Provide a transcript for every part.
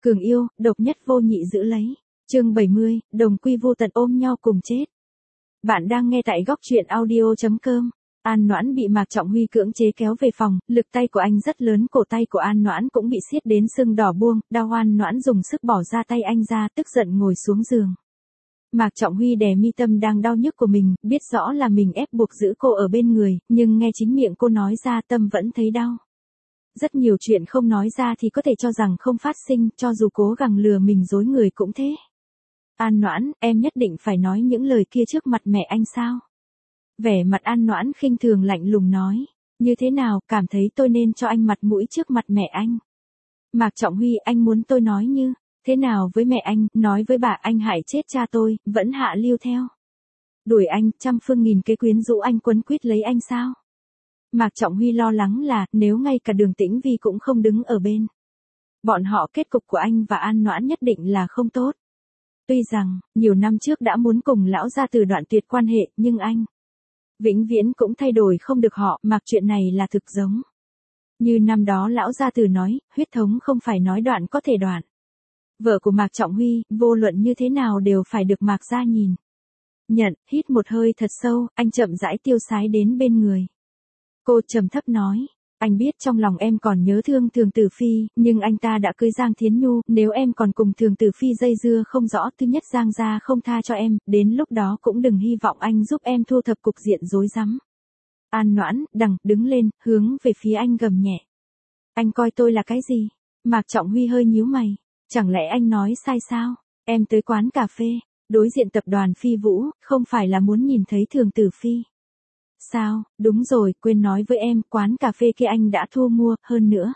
Cường yêu, độc nhất vô nhị giữ lấy. Chương 70, đồng quy vô tận ôm nhau cùng chết. Bạn đang nghe tại góc truyện audio.com. An Noãn bị Mạc Trọng Huy cưỡng chế kéo về phòng, lực tay của anh rất lớn, cổ tay của An Noãn cũng bị siết đến sưng đỏ buông, đau. An Noãn dùng sức bỏ ra tay anh ra, tức giận ngồi xuống giường. Mạc Trọng Huy đè mi tâm đang đau nhức của mình, biết rõ là mình ép buộc giữ cô ở bên người, nhưng nghe chính miệng cô nói ra tâm vẫn thấy đau. Rất nhiều chuyện không nói ra thì có thể cho rằng không phát sinh, cho dù cố gắng lừa mình dối người cũng thế. An Noãn, em nhất định phải nói những lời kia trước mặt mẹ anh sao? Vẻ mặt An Noãn khinh thường lạnh lùng nói. Như thế nào, cảm thấy tôi nên cho anh mặt mũi trước mặt mẹ anh? Mạc Trọng Huy, anh muốn tôi nói như thế nào với mẹ anh, nói với bà anh hại chết cha tôi, vẫn hạ lưu theo. Đuổi anh, trăm phương nghìn kế quyến rũ anh, quấn quýt lấy anh sao? Mạc Trọng Huy lo lắng là, nếu ngay cả Đường Tĩnh Vi cũng không đứng ở bên. Bọn họ kết cục của anh và An Noãn nhất định là không tốt. Tuy rằng, nhiều năm trước đã muốn cùng lão gia từ đoạn tuyệt quan hệ, nhưng anh vĩnh viễn cũng thay đổi không được họ, mặc chuyện này là thực giống. Như năm đó lão gia từ nói, huyết thống không phải nói đoạn có thể đoạn. Vợ của Mạc Trọng Huy, vô luận như thế nào đều phải được Mạc gia nhìn. Nhận, hít một hơi thật sâu, anh chậm rãi tiêu sái đến bên người. Cô trầm thấp nói, anh biết trong lòng em còn nhớ thương Thường Tử Phi, nhưng anh ta đã cưới Giang Thiến Nhu, nếu em còn cùng Thường Tử Phi dây dưa không rõ, thứ nhất Giang gia không tha cho em, đến lúc đó cũng đừng hy vọng anh giúp em thu thập cục diện rối rắm. An Noãn, đứng lên, hướng về phía anh gầm nhẹ. Anh coi tôi là cái gì? Mạc Trọng Huy hơi nhíu mày, chẳng lẽ anh nói sai sao? Em tới quán cà phê, đối diện tập đoàn Phi Vũ, không phải là muốn nhìn thấy Thường Tử Phi. Sao, đúng rồi, quên nói với em, quán cà phê kia anh đã thu mua, hơn nữa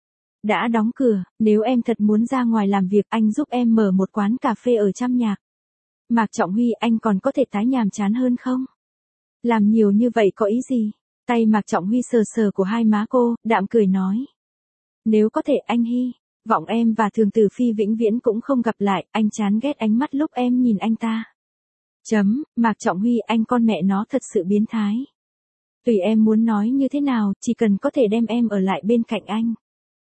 đã đóng cửa, nếu em thật muốn ra ngoài làm việc, anh giúp em mở một quán cà phê ở Trăm Nhạc. Mạc Trọng Huy, anh còn có thể tái nhàm chán hơn không? Làm nhiều như vậy có ý gì? Tay Mạc Trọng Huy sờ sờ của hai má cô, đạm cười nói. Nếu có thể anh hy vọng em và Thường Tử Phi vĩnh viễn cũng không gặp lại, anh chán ghét ánh mắt lúc em nhìn anh ta. Mạc Trọng Huy, anh con mẹ nó thật sự biến thái. Tùy em muốn nói như thế nào, chỉ cần có thể đem em ở lại bên cạnh anh.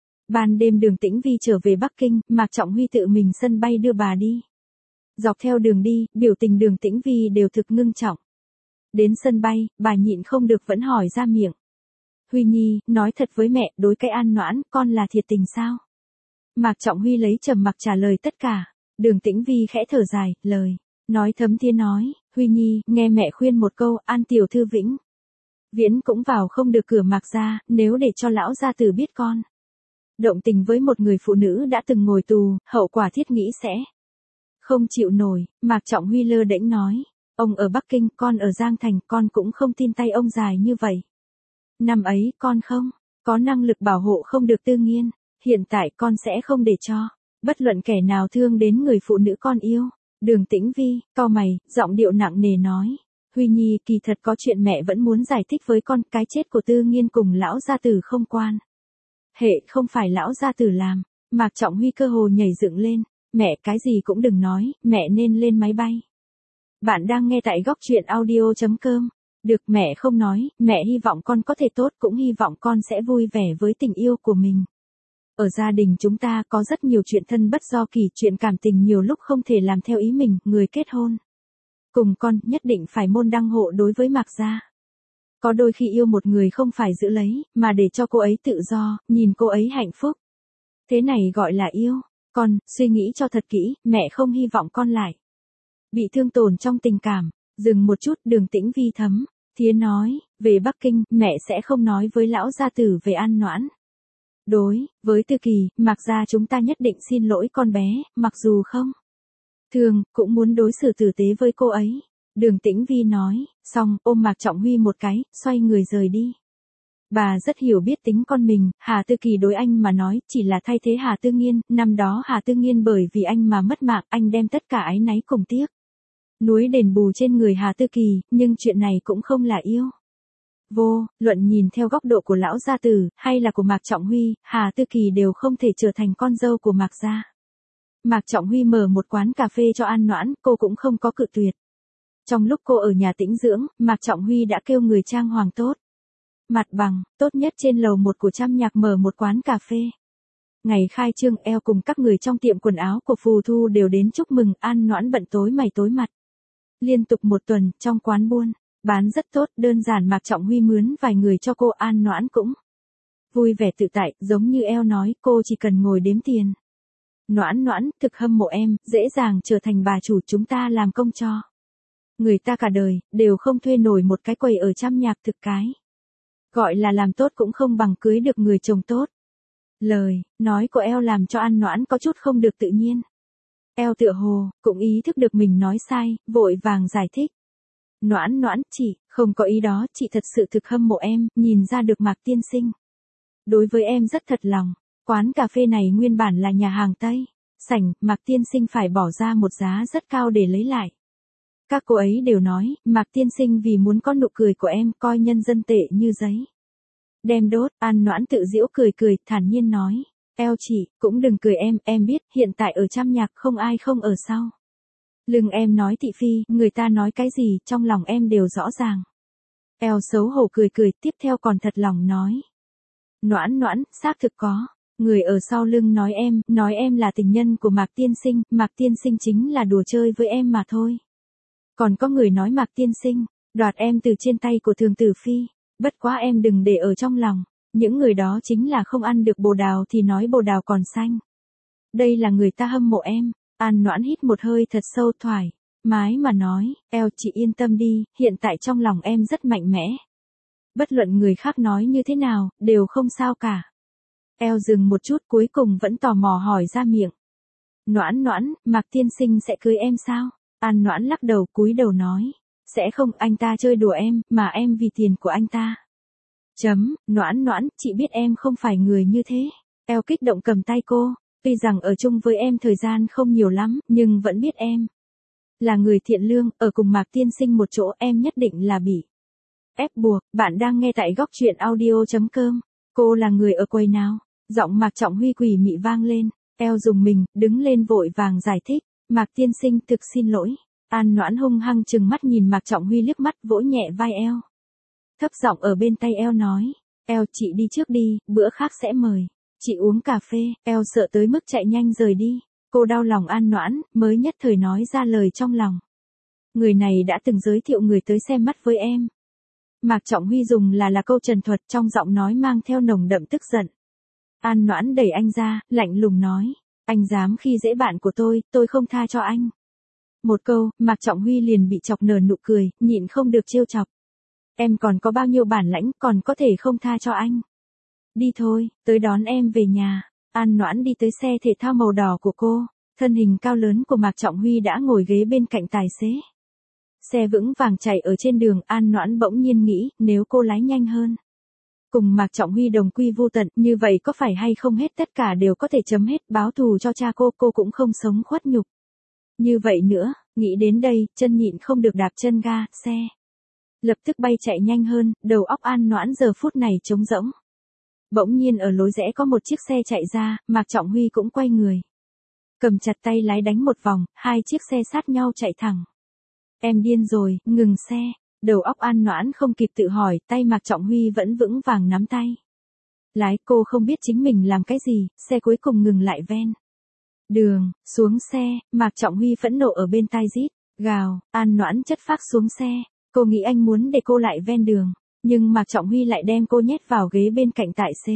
Ban đêm Đường Tĩnh Vi trở về Bắc Kinh, Mạc Trọng Huy tự mình sân bay đưa bà đi. Dọc theo đường đi, biểu tình Đường Tĩnh Vi đều thực ngưng trọng. Đến sân bay, bà nhịn không được vẫn hỏi ra miệng. Huy Nhi, nói thật với mẹ, đối cái An Noãn, con là thiệt tình sao? Mạc Trọng Huy lấy trầm mặc trả lời tất cả. Đường Tĩnh Vi khẽ thở dài, lời nói thấm thía nói, Huy Nhi, nghe mẹ khuyên một câu, An tiểu thư vĩnh viễn cũng vào không được cửa Mạc gia, nếu để cho lão gia tử biết con động tình với một người phụ nữ đã từng ngồi tù, hậu quả thiết nghĩ sẽ không chịu nổi. Mạc Trọng Huy lơ đễnh nói, ông ở Bắc Kinh, con ở Giang Thành, con cũng không tin tay ông dài như vậy. Năm ấy, con không có năng lực bảo hộ không được Tư Nghiên, hiện tại con sẽ không để cho bất luận kẻ nào thương đến người phụ nữ con yêu. Đường Tĩnh Vi, cau mày, giọng điệu nặng nề nói. Huy Nhi, kỳ thật có chuyện mẹ vẫn muốn giải thích với con, cái chết của Tư Nghiên cùng lão gia tử không quan hệ, không phải lão gia tử làm. Mạc Trọng Huy cơ hồ nhảy dựng lên. Mẹ, cái gì cũng đừng nói, mẹ nên lên máy bay. Bạn đang nghe tại góc truyện audio.com. Được, mẹ không nói, mẹ hy vọng con có thể tốt, cũng hy vọng con sẽ vui vẻ với tình yêu của mình. Ở gia đình chúng ta có rất nhiều chuyện thân bất do kỳ, chuyện cảm tình nhiều lúc không thể làm theo ý mình, người kết hôn cùng con nhất định phải môn đăng hộ đối với Mạc gia. Có đôi khi yêu một người không phải giữ lấy, mà để cho cô ấy tự do, nhìn cô ấy hạnh phúc. Thế này gọi là yêu. Con, suy nghĩ cho thật kỹ, mẹ không hy vọng con lại bị thương tổn trong tình cảm. Dừng một chút, Đường Tĩnh Vi thấm thía nói, về Bắc Kinh, mẹ sẽ không nói với lão gia tử về An Noãn. Đối với Tư Kỳ, Mạc gia chúng ta nhất định xin lỗi con bé, mặc dù không thường, cũng muốn đối xử tử tế với cô ấy. Đường Tĩnh Vi nói, xong, ôm Mạc Trọng Huy một cái, xoay người rời đi. Bà rất hiểu biết tính con mình, Hà Tư Kỳ đối anh mà nói, chỉ là thay thế Hà Tư Nghiên, năm đó Hà Tư Nghiên bởi vì anh mà mất mạng, anh đem tất cả áy náy cùng tiếc núi đền bù trên người Hà Tư Kỳ, nhưng chuyện này cũng không là yêu. Vô luận nhìn theo góc độ của lão gia tử, hay là của Mạc Trọng Huy, Hà Tư Kỳ đều không thể trở thành con dâu của Mạc gia. Mạc Trọng Huy mở một quán cà phê cho An Noãn, cô cũng không có cự tuyệt. Trong lúc cô ở nhà tĩnh dưỡng, Mạc Trọng Huy đã kêu người trang hoàng tốt mặt bằng, tốt nhất trên lầu 1 của Trăm Nhạc mở một quán cà phê. Ngày khai trương eo cùng các người trong tiệm quần áo của Phù Thu đều đến chúc mừng, An Noãn bận tối mày tối mặt. Liên tục một tuần, trong quán buôn, bán rất tốt, đơn giản Mạc Trọng Huy mướn vài người cho cô, An Noãn cũng vui vẻ tự tại, giống như eo nói, cô chỉ cần ngồi đếm tiền. Noãn Noãn, thực hâm mộ em, dễ dàng trở thành bà chủ, chúng ta làm công cho người ta cả đời, đều không thuê nổi một cái quầy ở Trăm Nhạc thực cái. Gọi là làm tốt cũng không bằng cưới được người chồng tốt. Lời nói của eo làm cho An Noãn có chút không được tự nhiên. Eo tựa hồ cũng ý thức được mình nói sai, vội vàng giải thích. Noãn Noãn, chị không có ý đó, chị thật sự thực hâm mộ em, nhìn ra được Mạc tiên sinh đối với em rất thật lòng. Quán cà phê này nguyên bản là nhà hàng Tây, sảnh, Mạc tiên sinh phải bỏ ra một giá rất cao để lấy lại. Các cô ấy đều nói, Mạc tiên sinh vì muốn có nụ cười của em, coi nhân dân tệ như giấy đem đốt. An Noãn tự giễu cười cười, thản nhiên nói. Eo chị, cũng đừng cười em biết, hiện tại ở Trăm Nhạc không ai không ở sau lưng em nói thị phi, người ta nói cái gì, trong lòng em đều rõ ràng. Eo xấu hổ cười cười, tiếp theo còn thật lòng nói. Noãn Noãn, xác thực có người ở sau lưng nói em là tình nhân của Mạc tiên sinh, Mạc tiên sinh chính là đùa chơi với em mà thôi. Còn có người nói Mạc tiên sinh đoạt em từ trên tay của Thường Tử Phi, bất quá em đừng để ở trong lòng, những người đó chính là không ăn được bồ đào thì nói bồ đào còn xanh. Đây là người ta hâm mộ em. An Noãn hít một hơi thật sâu, thoải mái mà nói, eo chị yên tâm đi, hiện tại trong lòng em rất mạnh mẽ. Bất luận người khác nói như thế nào, đều không sao cả. Eo dừng một chút, cuối cùng vẫn tò mò hỏi ra miệng. Noãn Noãn, Mạc tiên sinh sẽ cưới em sao? An Noãn lắc đầu, cúi đầu nói. Sẽ không, anh ta chơi đùa em, mà em vì tiền của anh ta. Noãn Noãn, chị biết em không phải người như thế. Eo kích động cầm tay cô. Tuy rằng ở chung với em thời gian không nhiều lắm, nhưng vẫn biết em là người thiện lương, ở cùng Mạc tiên sinh một chỗ em nhất định là bị ép buộc. Bạn đang nghe tại góc truyện audio.com. Cô là người ở quầy nào? Giọng Mạc Trọng Huy quỷ mị vang lên. Eo dùng mình, đứng lên vội vàng giải thích. Mạc tiên sinh, thực xin lỗi. An Noãn hung hăng chừng mắt nhìn Mạc Trọng Huy liếc mắt, vỗ nhẹ vai eo. Thấp giọng ở bên tay eo nói. Eo chị đi trước đi, bữa khác sẽ mời chị uống cà phê. Eo sợ tới mức chạy nhanh rời đi. Cô đau lòng An Noãn, mới nhất thời nói ra lời trong lòng. Người này đã từng giới thiệu người tới xem mắt với em. Mạc Trọng Huy dùng là câu trần thuật, trong giọng nói mang theo nồng đậm tức giận. An Noãn đẩy anh ra, lạnh lùng nói. Anh dám khi dễ bạn của tôi không tha cho anh. Một câu, Mạc Trọng Huy liền bị chọc nở nụ cười, nhịn không được trêu chọc. Em còn có bao nhiêu bản lãnh, còn có thể không tha cho anh. Đi thôi, tới đón em về nhà. An Noãn đi tới xe thể thao màu đỏ của cô. Thân hình cao lớn của Mạc Trọng Huy đã ngồi ghế bên cạnh tài xế. Xe vững vàng chạy ở trên đường, An Noãn bỗng nhiên nghĩ, nếu cô lái nhanh hơn, cùng Mạc Trọng Huy đồng quy vô tận, như vậy có phải hay không hết tất cả đều có thể chấm hết, báo thù cho cha cô cũng không sống khuất nhục. Như vậy nữa, nghĩ đến đây, chân nhịn không được đạp chân ga, xe lập tức bay chạy nhanh hơn, đầu óc An Noãn giờ phút này trống rỗng. Bỗng nhiên ở lối rẽ có một chiếc xe chạy ra, Mạc Trọng Huy cũng quay người. Cầm chặt tay lái đánh một vòng, hai chiếc xe sát nhau chạy thẳng. Em điên rồi, ngừng xe. Đầu óc An Noãn không kịp tự hỏi, tay Mạc Trọng Huy vẫn vững vàng nắm tay lái. Cô không biết chính mình làm cái gì, xe cuối cùng ngừng lại ven đường. Xuống xe, Mạc Trọng Huy phẫn nộ ở bên tai rít gào. An Noãn chất phác xuống xe. Cô nghĩ anh muốn để cô lại ven đường, nhưng Mạc Trọng Huy lại đem cô nhét vào ghế bên cạnh tài xế.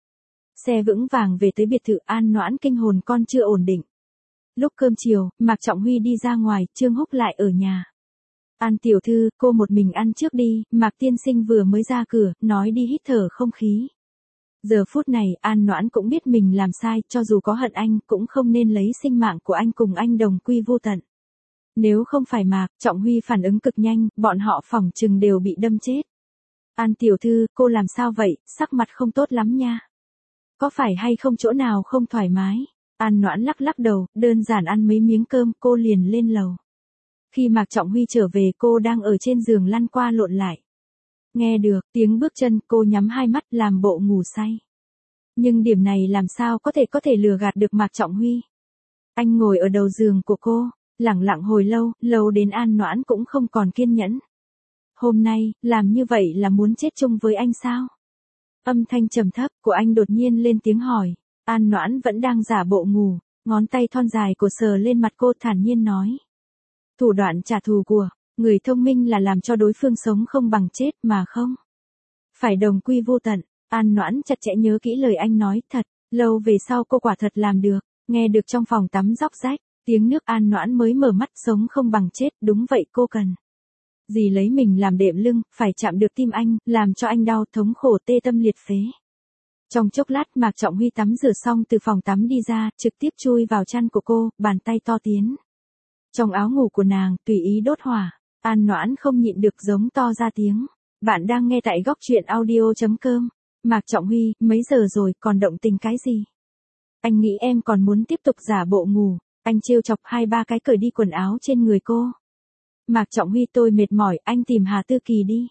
Xe vững vàng về tới biệt thự. An Noãn kinh hồn con chưa ổn định. Lúc cơm chiều, Mạc Trọng Huy đi ra ngoài, Trương Húc lại ở nhà. An tiểu thư, cô một mình ăn trước đi, Mạc tiên sinh vừa mới ra cửa, nói đi hít thở không khí. Giờ phút này, An Noãn cũng biết mình làm sai, cho dù có hận anh, cũng không nên lấy sinh mạng của anh cùng anh đồng quy vô tận. Nếu không phải Mạc Trọng Huy phản ứng cực nhanh, bọn họ phỏng chừng đều bị đâm chết. An tiểu thư, cô làm sao vậy, sắc mặt không tốt lắm nha. Có phải hay không chỗ nào không thoải mái? An Noãn lắc lắc đầu, đơn giản ăn mấy miếng cơm, cô liền lên lầu. Khi Mạc Trọng Huy trở về, cô đang ở trên giường lăn qua lộn lại. Nghe được tiếng bước chân, cô nhắm hai mắt làm bộ ngủ say. Nhưng điểm này làm sao có thể lừa gạt được Mạc Trọng Huy. Anh ngồi ở đầu giường của cô, lẳng lặng hồi lâu, lâu đến An Noãn cũng không còn kiên nhẫn. Hôm nay, làm như vậy là muốn chết chung với anh sao? Âm thanh trầm thấp của anh đột nhiên lên tiếng hỏi. An Noãn vẫn đang giả bộ ngủ, ngón tay thon dài của sờ lên mặt cô thản nhiên nói. Thủ đoạn trả thù của người thông minh là làm cho đối phương sống không bằng chết mà không phải đồng quy vô tận. An Noãn chặt chẽ nhớ kỹ lời anh nói, thật, lâu về sau cô quả thật làm được, nghe được trong phòng tắm róc rách, tiếng nước. An Noãn mới mở mắt, sống không bằng chết, đúng vậy, cô cần gì lấy mình làm đệm lưng, phải chạm được tim anh, làm cho anh đau thống khổ tê tâm liệt phế. Trong chốc lát Mạc Trọng Huy tắm rửa xong từ phòng tắm đi ra, trực tiếp chui vào chăn của cô, bàn tay to tiến trong áo ngủ của nàng, tùy ý đốt hỏa. An Noãn không nhịn được giống to ra tiếng. Bạn đang nghe tại góc truyện audio.com. Mạc Trọng Huy, mấy giờ rồi, còn động tình cái gì? Anh nghĩ em còn muốn tiếp tục giả bộ ngủ. Anh trêu chọc 2-3 cái cởi đi quần áo trên người cô. Mạc Trọng Huy, tôi mệt mỏi, anh tìm Hà Tư Kỳ đi.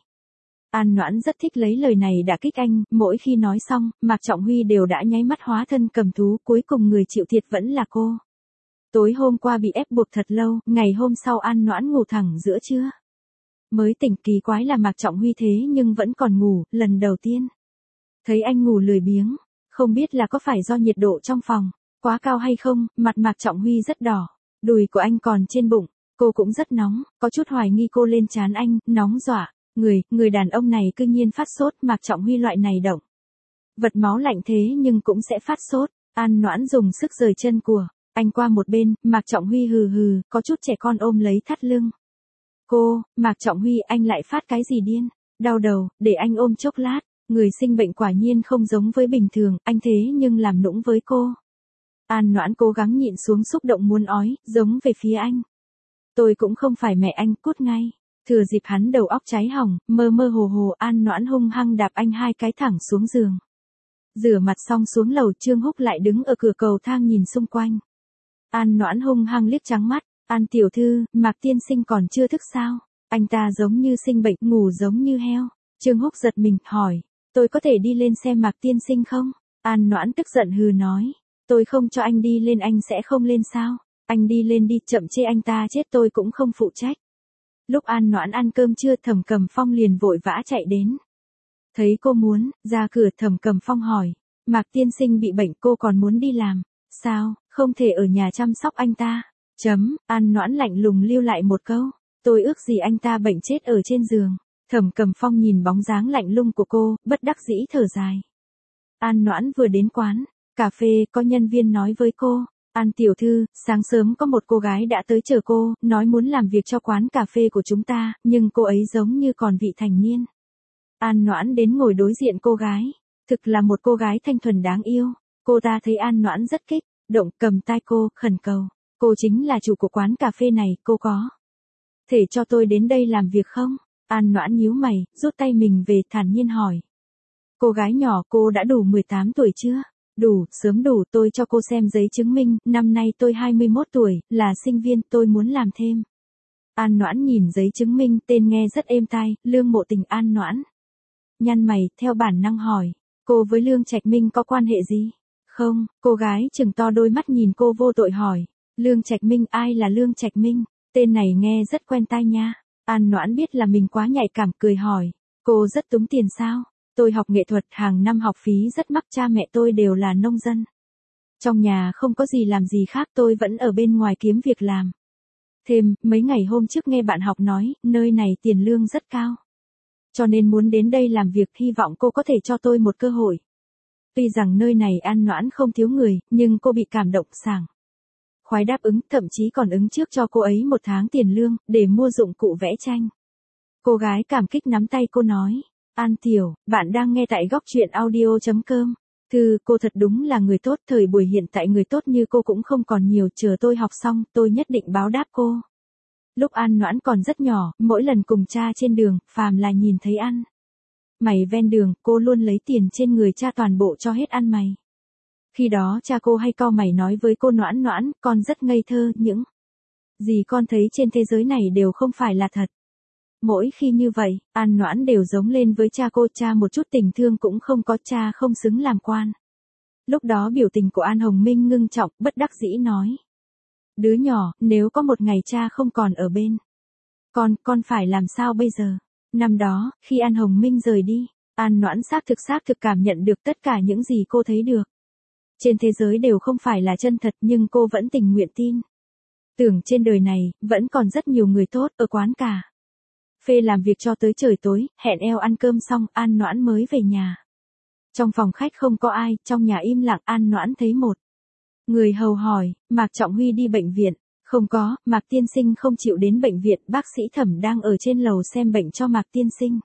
An Noãn rất thích lấy lời này đả kích anh, mỗi khi nói xong, Mạc Trọng Huy đều đã nháy mắt hóa thân cầm thú, cuối cùng người chịu thiệt vẫn là cô. Tối hôm qua bị ép buộc thật lâu, ngày hôm sau An Noãn ngủ thẳng giữa trưa. Mới tỉnh, kỳ quái là Mạc Trọng Huy thế nhưng vẫn còn ngủ, lần đầu tiên. Thấy anh ngủ lười biếng, không biết là có phải do nhiệt độ trong phòng quá cao hay không, mặt Mạc Trọng Huy rất đỏ, đùi của anh còn trên bụng, cô cũng rất nóng, có chút hoài nghi cô lên trán anh, nóng dọa, người đàn ông này cư nhiên phát sốt. Mạc Trọng Huy loại này động vật máu lạnh thế nhưng cũng sẽ phát sốt. An Noãn dùng sức rời chân của anh qua một bên, Mạc Trọng Huy hừ hừ, có chút trẻ con ôm lấy thắt lưng. Cô, Mạc Trọng Huy, anh lại phát cái gì điên? Đau đầu, để anh ôm chốc lát. Người sinh bệnh quả nhiên không giống với bình thường, anh thế nhưng làm nũng với cô. An Noãn cố gắng nhịn xuống xúc động muốn ói, giống về phía anh. Tôi cũng không phải mẹ anh, cút ngay. Thừa dịp hắn đầu óc cháy hỏng, mơ mơ hồ hồ, An Noãn hung hăng đạp anh 2 cái thẳng xuống giường. Rửa mặt xong xuống lầu, Trương Húc lại đứng ở cửa cầu thang nhìn xung quanh. An Noãn hung hăng liếc trắng mắt. An tiểu thư, Mạc tiên sinh còn chưa thức sao? Anh ta giống như sinh bệnh, ngủ giống như heo. Trương Húc giật mình, hỏi, tôi có thể đi lên xem Mạc tiên sinh không? An Noãn tức giận hừ nói, tôi không cho anh đi lên anh sẽ không lên sao? Anh đi lên đi, chậm chê anh ta chết tôi cũng không phụ trách. Lúc An Noãn ăn cơm trưa, Thẩm Cầm Phong liền vội vã chạy đến. Thấy cô muốn ra cửa, Thẩm Cầm Phong hỏi, Mạc tiên sinh bị bệnh cô còn muốn đi làm, sao, không thể ở nhà chăm sóc anh ta? An Noãn lạnh lùng lưu lại một câu, tôi ước gì anh ta bệnh chết ở trên giường. Thẩm Cầm Phong nhìn bóng dáng lạnh lùng của cô, bất đắc dĩ thở dài. An Noãn vừa đến quán cà phê, có nhân viên nói với cô, An tiểu thư, sáng sớm có một cô gái đã tới chờ cô, nói muốn làm việc cho quán cà phê của chúng ta, nhưng cô ấy giống như còn vị thành niên. An Noãn đến ngồi đối diện cô gái, thực là một cô gái thanh thuần đáng yêu. Cô ta thấy An Noãn rất kích động, cầm tay cô, khẩn cầu, cô chính là chủ của quán cà phê này, cô có thể cho tôi đến đây làm việc không? An Noãn nhíu mày, rút tay mình về, thản nhiên hỏi. Cô gái nhỏ, cô đã đủ 18 tuổi chưa? Đủ, sớm đủ, tôi cho cô xem giấy chứng minh, năm nay tôi 21 tuổi, là sinh viên, tôi muốn làm thêm. An Noãn nhìn giấy chứng minh, tên nghe rất êm tai, Lương Mộ Tình. An Noãn nhăn mày, theo bản năng hỏi, cô với Lương Trạch Minh có quan hệ gì? Không, cô gái trừng to đôi mắt nhìn cô vô tội hỏi. Lương Trạch Minh, ai là Lương Trạch Minh? Tên này nghe rất quen tai nha. An Noãn biết là mình quá nhạy cảm, cười hỏi, cô rất túng tiền sao? Tôi học nghệ thuật, hàng năm học phí rất mắc, cha mẹ tôi đều là nông dân. Trong nhà không có gì làm gì khác, tôi vẫn ở bên ngoài kiếm việc làm. Thêm, mấy ngày hôm trước nghe bạn học nói, nơi này tiền lương rất cao. Cho nên muốn đến đây làm việc, hy vọng cô có thể cho tôi một cơ hội. Tuy rằng nơi này An Noãn không thiếu người, nhưng cô bị cảm động, sảng khoái đáp ứng, thậm chí còn ứng trước cho cô ấy 1 tháng tiền lương, để mua dụng cụ vẽ tranh. Cô gái cảm kích nắm tay cô nói, An tiểu, bạn đang nghe tại góc truyện audio.com. Cô thật đúng là người tốt, thời buổi hiện tại người tốt như cô cũng không còn nhiều, chờ tôi học xong, tôi nhất định báo đáp cô. Lúc An Noãn còn rất nhỏ, mỗi lần cùng cha trên đường, phàm là nhìn thấy ăn mày ven đường, cô luôn lấy tiền trên người cha toàn bộ cho hết ăn mày. Khi đó cha cô hay cau mày nói với cô, Noãn Noãn, con rất ngây thơ, những gì con thấy trên thế giới này đều không phải là thật. Mỗi khi như vậy, An Noãn đều giống lên với cha cô, cha một chút tình thương cũng không có, cha không xứng làm quan. Lúc đó biểu tình của An Hồng Minh ngưng trọng, bất đắc dĩ nói. Đứa nhỏ, nếu có một ngày cha không còn ở bên con phải làm sao bây giờ? Năm đó, khi An Hồng Minh rời đi, An Noãn xác thực cảm nhận được tất cả những gì cô thấy được Trên thế giới đều không phải là chân thật nhưng cô vẫn tình nguyện tin. Tưởng trên đời này, vẫn còn rất nhiều người tốt ở quán cà phê làm việc cho tới trời tối, hẹn eo ăn cơm xong, An Noãn mới về nhà. Trong phòng khách không có ai, trong nhà im lặng, An Noãn thấy một người hầu hỏi, Mạc Trọng Huy đi bệnh viện. Không có, Mạc tiên sinh không chịu đến bệnh viện, bác sĩ Thẩm đang ở trên lầu xem bệnh cho Mạc tiên sinh.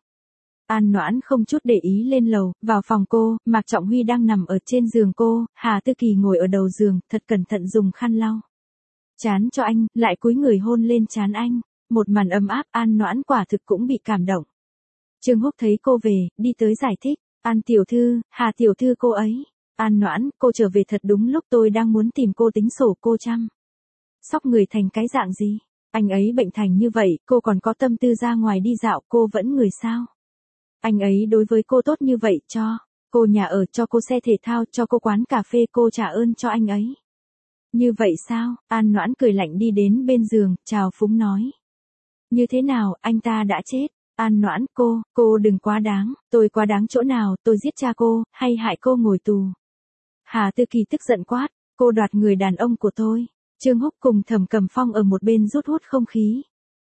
An Noãn không chút để ý lên lầu, vào phòng cô, Mạc Trọng Huy đang nằm ở trên giường cô, Hà Tư Kỳ ngồi ở đầu giường, thật cẩn thận dùng khăn lau trán cho anh, lại cúi người hôn lên trán anh. Một màn ấm áp, An Noãn quả thực cũng bị cảm động. Trương Húc thấy cô về, đi tới giải thích, An tiểu thư, Hà tiểu thư cô ấy. An Noãn, cô trở về thật đúng lúc tôi đang muốn tìm cô tính sổ cô chăm sóc người thành cái dạng gì. Anh ấy bệnh thành như vậy, cô còn có tâm tư ra ngoài đi dạo, cô vẫn người sao. Anh ấy đối với cô tốt như vậy, cho cô nhà ở, cho cô xe thể thao, cho cô quán cà phê, cô trả ơn cho anh ấy. Như vậy sao? An Noãn cười lạnh đi đến bên giường, chào phúng nói. Như thế nào, anh ta đã chết. An Noãn, cô đừng quá đáng, tôi quá đáng chỗ nào, tôi giết cha cô, hay hại cô ngồi tù. Hà Tư Kỳ tức giận quát, cô đoạt người đàn ông của tôi. Trương Húc cùng Thẩm Cầm Phong ở một bên rút hút không khí.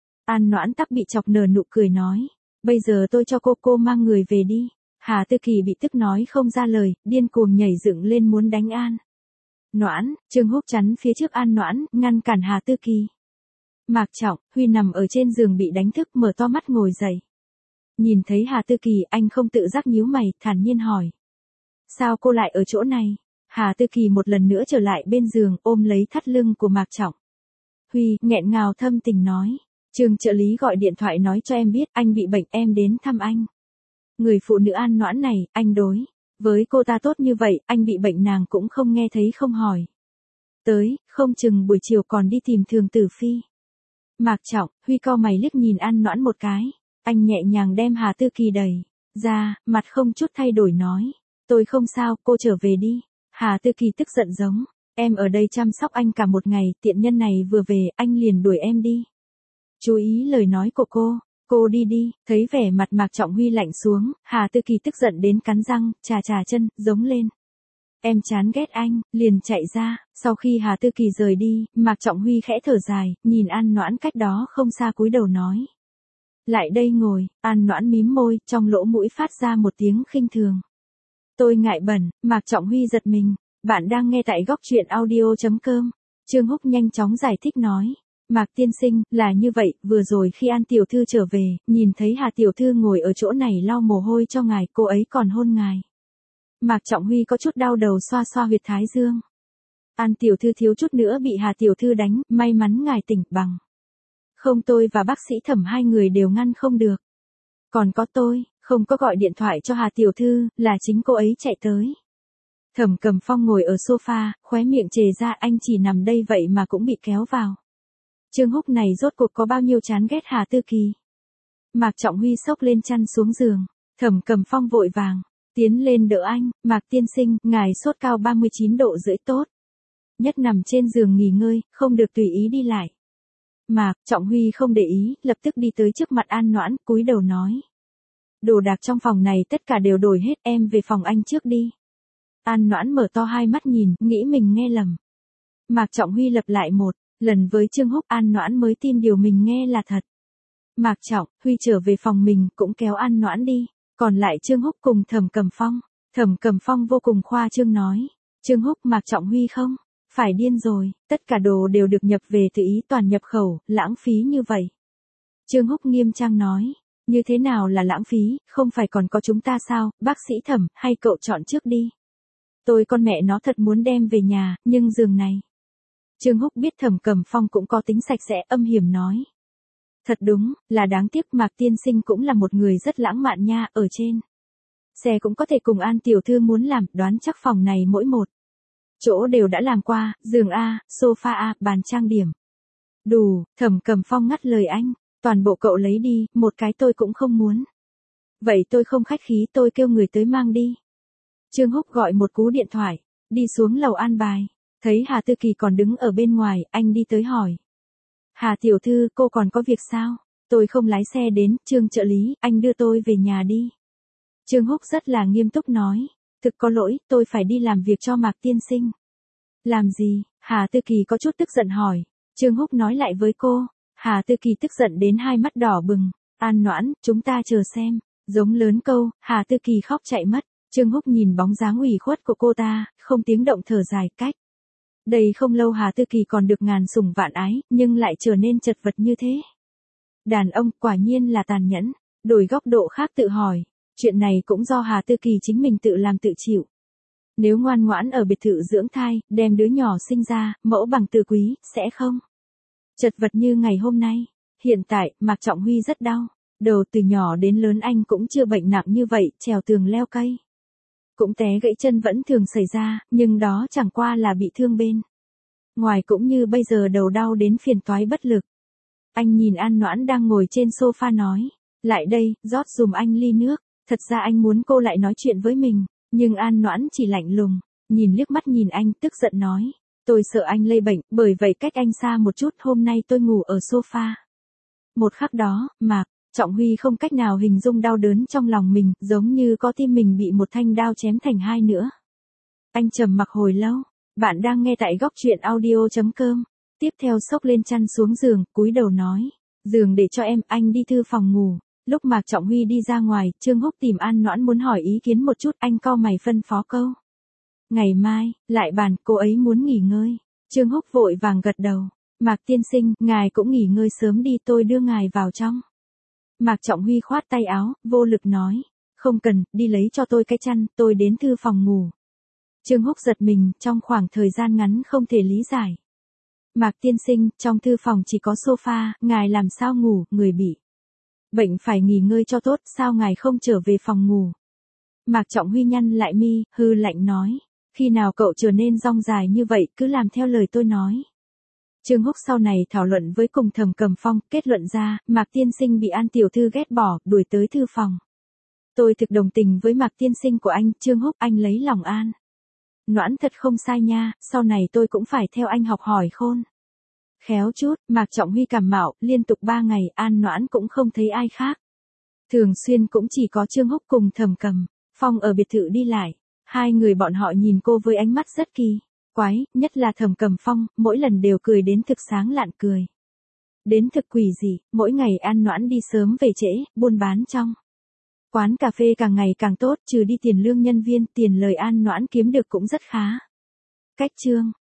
An Noãn tắc bị chọc nở nụ cười nói, bây giờ tôi cho cô mang người về đi. Hà Tư Kỳ bị tức nói không ra lời, điên cuồng nhảy dựng lên muốn đánh An Noãn. Trương Húc chắn phía trước An Noãn, ngăn cản Hà Tư Kỳ. Mạc Trọng Huy nằm ở trên giường bị đánh thức, mở to mắt ngồi dậy. Nhìn thấy Hà Tư Kỳ, anh không tự giác nhíu mày, thản nhiên hỏi. Sao cô lại ở chỗ này? Hà Tư Kỳ một lần nữa trở lại bên giường, ôm lấy thắt lưng của Mạc Trọng Huy, nghẹn ngào thâm tình nói. Trương trợ lý gọi điện thoại nói cho em biết anh bị bệnh, em đến thăm anh. Người phụ nữ An Noãn này, anh đối với cô ta tốt như vậy, anh bị bệnh nàng cũng không nghe thấy không hỏi. Tới, không chừng buổi chiều còn đi tìm Thường Tử Phi. Mạc Trọng Huy cau mày liếc nhìn An Noãn một cái. Anh nhẹ nhàng đem Hà Tư Kỳ đẩy ra, mặt không chút thay đổi nói. Tôi không sao, cô trở về đi. Hà Tư Kỳ tức giận giống. Em ở đây chăm sóc anh cả một ngày, tiện nhân này vừa về, anh liền đuổi em đi. Chú ý lời nói của cô đi đi. Thấy vẻ mặt Mạc Trọng Huy lạnh xuống, Hà Tư Kỳ tức giận đến cắn răng, chà chân, giống lên. Em chán ghét anh, liền chạy ra. Sau khi Hà Tư Kỳ rời đi, Mạc Trọng Huy khẽ thở dài, nhìn An Noãn cách đó không xa cúi đầu nói. Lại đây ngồi. An Noãn mím môi, trong lỗ mũi phát ra một tiếng khinh thường. Tôi ngại bẩn. Mạc Trọng Huy giật mình. Bạn đang nghe tại góc truyện audio.com. Trương Húc nhanh chóng giải thích nói. Mạc tiên sinh, là như vậy, vừa rồi khi An tiểu thư trở về, nhìn thấy Hà tiểu thư ngồi ở chỗ này lau mồ hôi cho ngài, cô ấy còn hôn ngài. Mạc Trọng Huy có chút đau đầu xoa xoa huyệt thái dương. An tiểu thư thiếu chút nữa bị Hà tiểu thư đánh, may mắn ngài tỉnh bằng. Không tôi và bác sĩ Thẩm hai người đều ngăn không được. Còn có tôi, không có gọi điện thoại cho Hà tiểu thư, là chính cô ấy chạy tới. Thẩm Cầm Phong ngồi ở sofa, khóe miệng chề ra, anh chỉ nằm đây vậy mà cũng bị kéo vào. Trương Húc này rốt cuộc có bao nhiêu chán ghét Hà Tư Kỳ. Mạc Trọng Huy xốc lên chăn xuống giường. Thẩm Cầm Phong vội vàng tiến lên đỡ anh. Mạc tiên sinh, ngài sốt cao 39 độ rưỡi tốt. Nhất nằm trên giường nghỉ ngơi, không được tùy ý đi lại. Mạc Trọng Huy không để ý, lập tức đi tới trước mặt An Noãn, cúi đầu nói. Đồ đạc trong phòng này tất cả đều đổi hết, em về phòng anh trước đi. An Noãn mở to hai mắt nhìn, nghĩ mình nghe lầm. Mạc Trọng Huy lặp lại một lần với Trương Húc, An Noãn mới tin điều mình nghe là thật. Mạc Trọng Huy trở về phòng mình, cũng kéo An Noãn đi. Còn lại Trương Húc cùng Thẩm Cầm Phong. Thẩm Cầm Phong vô cùng khoa trương nói. Trương Húc, Mạc Trọng Huy không phải điên rồi, tất cả đồ đều được nhập về tự ý toàn nhập khẩu, lãng phí như vậy. Trương Húc nghiêm trang nói. Như thế nào là lãng phí, không phải còn có chúng ta sao, bác sĩ Thẩm, hay cậu chọn trước đi. Tôi con mẹ nó thật muốn đem về nhà, nhưng giường này. Trương Húc biết Thẩm Cầm Phong cũng có tính sạch sẽ, âm hiểm nói. Thật đúng, là đáng tiếc, Mạc tiên sinh cũng là một người rất lãng mạn nha, ở trên xe cũng có thể cùng An tiểu thư muốn làm, đoán chắc phòng này mỗi một chỗ đều đã làm qua, giường A, sofa A, bàn trang điểm. Đủ, Thẩm Cầm Phong ngắt lời anh, toàn bộ cậu lấy đi, một cái tôi cũng không muốn. Vậy tôi không khách khí, tôi kêu người tới mang đi. Trương Húc gọi một cú điện thoại, đi xuống lầu an bài. Thấy Hà Tư Kỳ còn đứng ở bên ngoài, anh đi tới hỏi. Hà tiểu thư, cô còn có việc sao? Tôi không lái xe đến, Trương trợ lý, anh đưa tôi về nhà đi. Trương Húc rất là nghiêm túc nói. Thực có lỗi, tôi phải đi làm việc cho Mạc tiên sinh. Làm gì? Hà Tư Kỳ có chút tức giận hỏi. Trương Húc nói lại với cô. Hà Tư Kỳ tức giận đến hai mắt đỏ bừng. An Noãn, chúng ta chờ xem. Giống lớn câu, Hà Tư Kỳ khóc chạy mất. Trương Húc nhìn bóng dáng ủy khuất của cô ta, không tiếng động thở dài cách. Đây không lâu Hà Tư Kỳ còn được ngàn sủng vạn ái, nhưng lại trở nên chật vật như thế. Đàn ông quả nhiên là tàn nhẫn. Đổi góc độ khác tự hỏi, chuyện này cũng do Hà Tư Kỳ chính mình tự làm tự chịu. Nếu ngoan ngoãn ở biệt thự dưỡng thai, đem đứa nhỏ sinh ra, mẫu bằng từ quý, sẽ không chật vật như ngày hôm nay. Hiện tại, Mạc Trọng Huy rất đau. Đầu từ nhỏ đến lớn anh cũng chưa bệnh nặng như vậy, trèo tường leo cây. Cũng té gãy chân vẫn thường xảy ra, nhưng đó chẳng qua là bị thương bên ngoài, cũng như bây giờ đầu đau đến phiền toái bất lực. Anh nhìn An Noãn đang ngồi trên sofa nói. Lại đây, rót dùm anh ly nước. Thật ra anh muốn cô lại nói chuyện với mình. Nhưng An Noãn chỉ lạnh lùng, nhìn liếc mắt nhìn anh, tức giận nói. Tôi sợ anh lây bệnh, bởi vậy cách anh xa một chút, hôm nay tôi ngủ ở sofa. Một khắc đó, Mạc Trọng Huy không cách nào hình dung đau đớn trong lòng mình, giống như có tim mình bị một thanh đao chém thành hai nữa. Anh trầm mặc hồi lâu. Bạn đang nghe tại góc truyện audio.com. Tiếp theo xốc lên chăn xuống giường, cúi đầu nói. Giường để cho em, anh đi thư phòng ngủ. Lúc Mạc Trọng Huy đi ra ngoài, Trương Húc tìm An Noãn muốn hỏi ý kiến một chút, anh cau mày phân phó câu. Ngày mai, lại bàn, cô ấy muốn nghỉ ngơi. Trương Húc vội vàng gật đầu. Mạc tiên sinh, ngài cũng nghỉ ngơi sớm đi, tôi đưa ngài vào trong. Mạc Trọng Huy khoát tay áo, vô lực nói. Không cần, đi lấy cho tôi cái chăn, tôi đến thư phòng ngủ. Trương Húc giật mình, trong khoảng thời gian ngắn không thể lý giải. Mạc tiên sinh, trong thư phòng chỉ có sofa, ngài làm sao ngủ, người bị bệnh phải nghỉ ngơi cho tốt, sao ngài không trở về phòng ngủ? Mạc Trọng Huy nhăn lại mi, hư lạnh nói. Khi nào cậu trở nên dong dài như vậy, cứ làm theo lời tôi nói. Trương Húc sau này thảo luận với cùng Thẩm Cầm Phong, kết luận ra, Mạc tiên sinh bị An tiểu thư ghét bỏ, đuổi tới thư phòng. Tôi thực đồng tình với Mạc tiên sinh của anh, Trương Húc, anh lấy lòng An Noãn thật không sai nha, sau này tôi cũng phải theo anh học hỏi khôn khéo chút. Mạc Trọng Huy cảm mạo, liên tục 3 ngày, An Noãn cũng không thấy ai khác. Thường xuyên cũng chỉ có Trương Húc cùng Thẩm Cầm Phong ở biệt thự đi lại. Hai người bọn họ nhìn cô với ánh mắt rất kỳ quái, nhất là Thẩm Cầm Phong, mỗi lần đều cười đến thực sáng lạn cười. Đến thực quỷ gì, mỗi ngày An Noãn đi sớm về trễ, buôn bán trong quán cà phê càng ngày càng tốt, trừ đi tiền lương nhân viên, tiền lời An Noãn kiếm được cũng rất khá. Cách chương